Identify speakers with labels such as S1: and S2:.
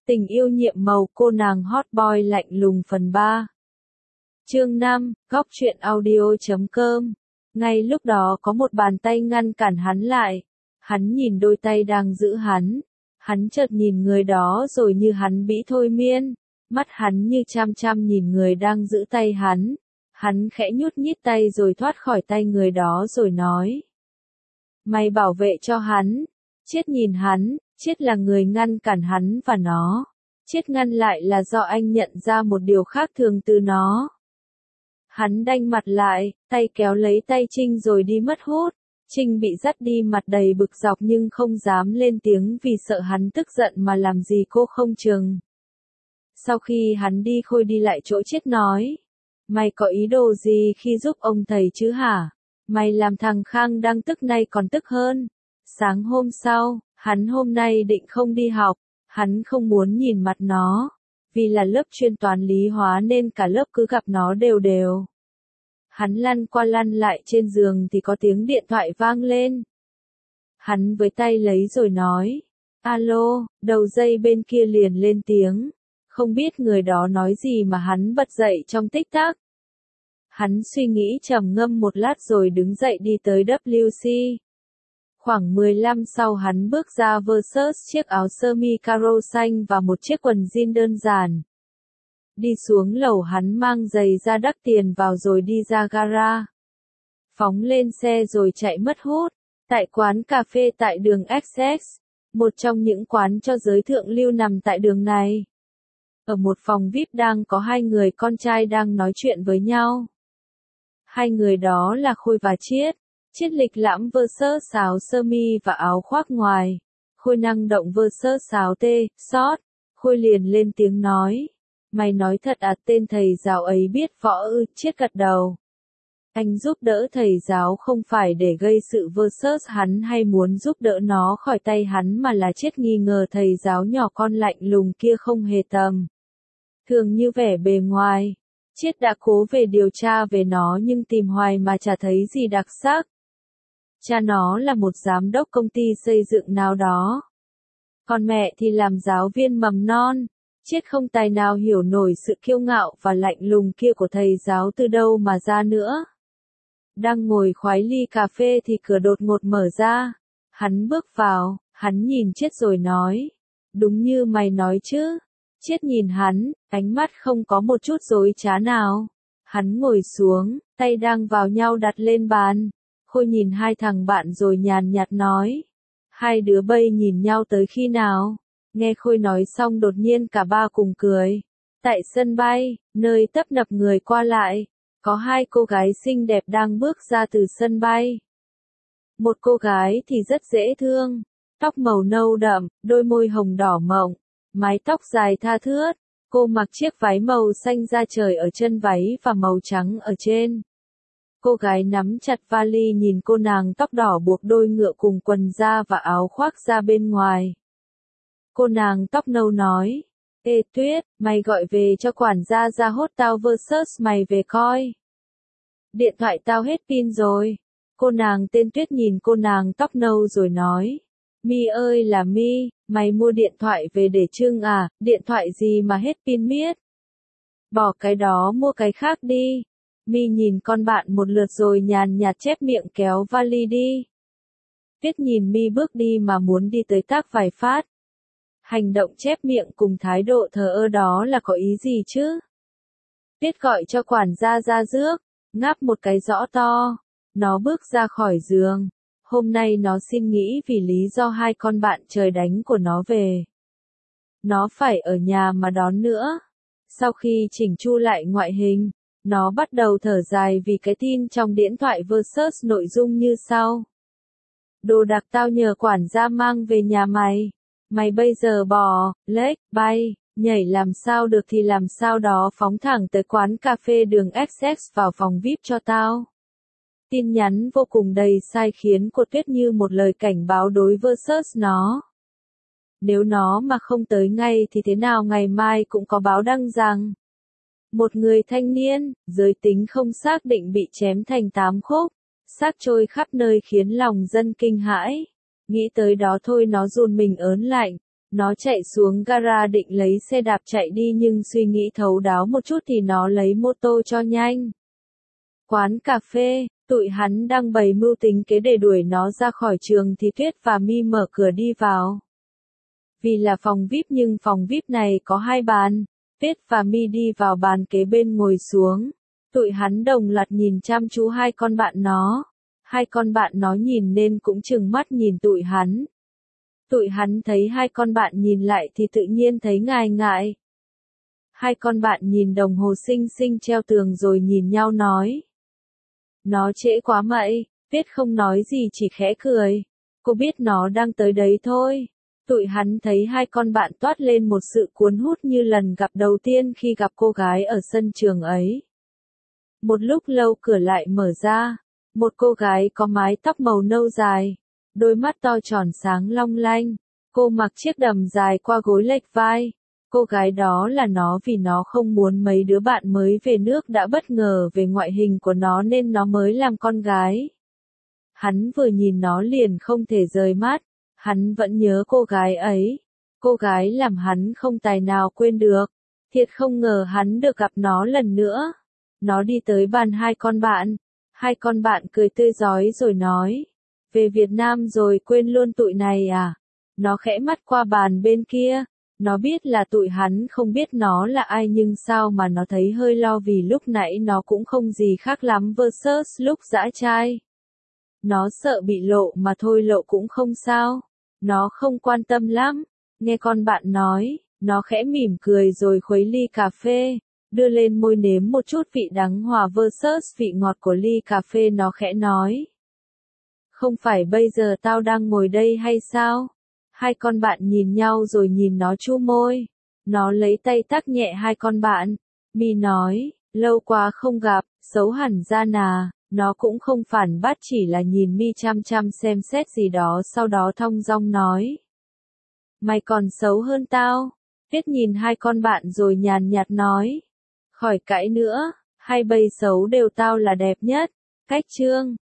S1: Tình yêu nhiệm màu cô nàng hot boy lạnh lùng phần 3. Chương 5, góc truyện audio.com. Ngay lúc đó có một bàn tay ngăn cản hắn lại. Hắn nhìn đôi tay đang giữ hắn. Hắn chợt nhìn người đó rồi như hắn bị thôi miên. Mắt hắn như chăm chăm nhìn người đang giữ tay hắn. Hắn khẽ nhút nhít tay rồi thoát khỏi tay người đó rồi nói. Mày bảo vệ cho hắn. Chiết nhìn hắn. Chiết là người ngăn cản hắn và nó. Chiết ngăn lại là do anh nhận ra một điều khác thường từ nó. Hắn đanh mặt lại, tay kéo lấy tay Trinh rồi đi mất hút. Trinh bị dắt đi mặt đầy bực dọc nhưng không dám lên tiếng vì sợ hắn tức giận mà làm gì cô không chừng. Sau khi hắn đi Khôi đi lại chỗ Chiết nói. Mày có ý đồ gì khi giúp ông thầy chứ hả? Mày làm thằng Khang đang tức nay còn tức hơn. Sáng hôm sau, hắn hôm nay định không đi học, hắn không muốn nhìn mặt nó, vì là lớp chuyên toán lý hóa nên cả lớp cứ gặp nó đều đều. Hắn lăn qua lăn lại trên giường thì có tiếng điện thoại vang lên. Hắn với tay lấy rồi nói, alo, đầu dây bên kia liền lên tiếng, không biết người đó nói gì mà hắn bật dậy trong tích tắc. Hắn suy nghĩ trầm ngâm một lát rồi đứng dậy đi tới WC. Khoảng 15 sau hắn bước ra versus chiếc áo sơ mi caro xanh và một chiếc quần jean đơn giản. Đi xuống lầu hắn mang giày da đắt tiền vào rồi đi ra gara. Phóng lên xe rồi chạy mất hút. Tại quán cà phê tại đường XX, một trong những quán cho giới thượng lưu nằm tại đường này. Ở một phòng VIP đang có hai người con trai đang nói chuyện với nhau. Hai người đó là Khôi và Chiết. Chiết lịch lãm versus áo sơ mi và áo khoác ngoài. Khôi năng động versus áo tê, short. Khôi liền lên tiếng nói. Mày nói thật à, tên thầy giáo ấy biết võ ư? Chiết gật đầu. Anh giúp đỡ thầy giáo không phải để gây sự versus hắn hay muốn giúp đỡ nó khỏi tay hắn mà là Chiết nghi ngờ thầy giáo nhỏ con lạnh lùng kia không hề tầm thường như vẻ bề ngoài. Chiết đã cố về điều tra về nó nhưng tìm hoài mà chả thấy gì đặc sắc. Cha nó là một giám đốc công ty xây dựng nào đó. Còn mẹ thì làm giáo viên mầm non. Chiết không tài nào hiểu nổi sự kiêu ngạo và lạnh lùng kia của thầy giáo từ đâu mà ra nữa. Đang ngồi khoái ly cà phê thì cửa đột ngột mở ra. Hắn bước vào, hắn nhìn Chiết rồi nói. Đúng như mày nói chứ. Chiết nhìn hắn, ánh mắt không có một chút dối trá nào. Hắn ngồi xuống, tay đang vào nhau đặt lên bàn. Khôi nhìn hai thằng bạn rồi nhàn nhạt nói. Hai đứa bây nhìn nhau tới khi nào? Nghe Khôi nói xong đột nhiên cả ba cùng cười. Tại sân bay, nơi tấp nập người qua lại, có hai cô gái xinh đẹp đang bước ra từ sân bay. Một cô gái thì rất dễ thương, tóc màu nâu đậm, đôi môi hồng đỏ mọng, mái tóc dài tha thướt. Cô mặc chiếc váy màu xanh da trời ở chân váy và màu trắng ở trên. Cô gái nắm chặt vali nhìn cô nàng tóc đỏ buộc đôi ngựa cùng quần da và áo khoác da bên ngoài. Cô nàng tóc nâu nói, ê Tuyết, mày gọi về cho quản gia ra hốt tao versus mày về coi. Điện thoại tao hết pin rồi. Cô nàng tên Tuyết nhìn cô nàng tóc nâu rồi nói, Mi ơi là Mi, mày mua điện thoại về để trưng à, điện thoại gì mà hết pin miết. Bỏ cái đó mua cái khác đi. Mi nhìn con bạn một lượt rồi nhàn nhạt chép miệng kéo vali đi. Tuyết nhìn Mi bước đi mà muốn đi tới tác vài phát. Hành động chép miệng cùng thái độ thờ ơ đó là có ý gì chứ? Tuyết gọi cho quản gia ra rước, ngáp một cái rõ to. Nó bước ra khỏi giường. Hôm nay nó xin nghỉ vì lý do hai con bạn trời đánh của nó về. Nó phải ở nhà mà đón nữa. Sau khi chỉnh chu lại ngoại hình, nó bắt đầu thở dài vì cái tin trong điện thoại versus nội dung như sau. Đồ đạc tao nhờ quản gia mang về nhà mày. Mày bây giờ bò, lếch, bay, nhảy làm sao được thì làm sao đó, phóng thẳng tới quán cà phê đường XX vào phòng VIP cho tao. Tin nhắn vô cùng đầy sai khiến của Tuyết như một lời cảnh báo đối versus nó. Nếu nó mà không tới ngay thì thế nào ngày mai cũng có báo đăng rằng một người thanh niên, giới tính không xác định bị chém thành 8 khúc, xác trôi khắp nơi khiến lòng dân kinh hãi. Nghĩ tới đó thôi nó run mình ớn lạnh. Nó chạy xuống gara định lấy xe đạp chạy đi nhưng suy nghĩ thấu đáo một chút thì nó lấy mô tô cho nhanh. Quán cà phê, tụi hắn đang bày mưu tính kế để đuổi nó ra khỏi trường thì Tuyết và My mở cửa đi vào. Vì là phòng VIP nhưng phòng VIP này có 2 bàn. Tuyết và My đi vào bàn kế bên ngồi xuống. Tụi hắn đồng loạt nhìn chăm chú 2 con bạn nó. 2 con bạn nó nhìn nên cũng trừng mắt nhìn tụi hắn. Tụi hắn thấy 2 con bạn nhìn lại thì tự nhiên thấy ngại ngại. 2 con bạn nhìn đồng hồ xinh xinh treo tường rồi nhìn nhau nói. Nó trễ quá mậy, Tuyết không nói gì chỉ khẽ cười. Cô biết nó đang tới đấy thôi. Tụi hắn thấy 2 con bạn toát lên một sự cuốn hút như lần gặp đầu tiên khi gặp cô gái ở sân trường ấy. Một lúc lâu cửa lại mở ra. Một cô gái có mái tóc màu nâu dài. Đôi mắt to tròn sáng long lanh. Cô mặc chiếc đầm dài qua gối lệch vai. Cô gái đó là nó vì nó không muốn mấy đứa bạn mới về nước đã bất ngờ về ngoại hình của nó nên nó mới làm con gái. Hắn vừa nhìn nó liền không thể rời mắt. Hắn vẫn nhớ cô gái ấy. Cô gái làm hắn không tài nào quên được. Thiệt không ngờ hắn được gặp nó lần nữa. Nó đi tới bàn 2 con bạn. 2 con bạn cười tươi rói rồi nói. Về Việt Nam rồi quên luôn tụi này à? Nó khẽ mắt qua bàn bên kia. Nó biết là tụi hắn không biết nó là ai nhưng sao mà nó thấy hơi lo vì lúc nãy nó cũng không gì khác lắm versus lúc dã trai. Nó sợ bị lộ mà thôi lộ cũng không sao. Nó không quan tâm lắm. Nghe con bạn nói, nó khẽ mỉm cười rồi khuấy ly cà phê. Đưa lên môi nếm một chút vị đắng hòa versus vị ngọt của ly cà phê nó khẽ nói. Không phải bây giờ tao đang ngồi đây hay sao? 2 con bạn nhìn nhau rồi nhìn nó chu môi. Nó lấy tay tắc nhẹ 2 con bạn. My nói, lâu quá không gặp, xấu hẳn ra nà. Nó cũng không phản bác chỉ là nhìn My chăm chăm xem xét gì đó sau đó thong dong nói. Mày còn xấu hơn tao. Tuyết nhìn 2 con bạn rồi nhàn nhạt nói. Khỏi cãi nữa, hai bây xấu đều tao là đẹp nhất. Cách chương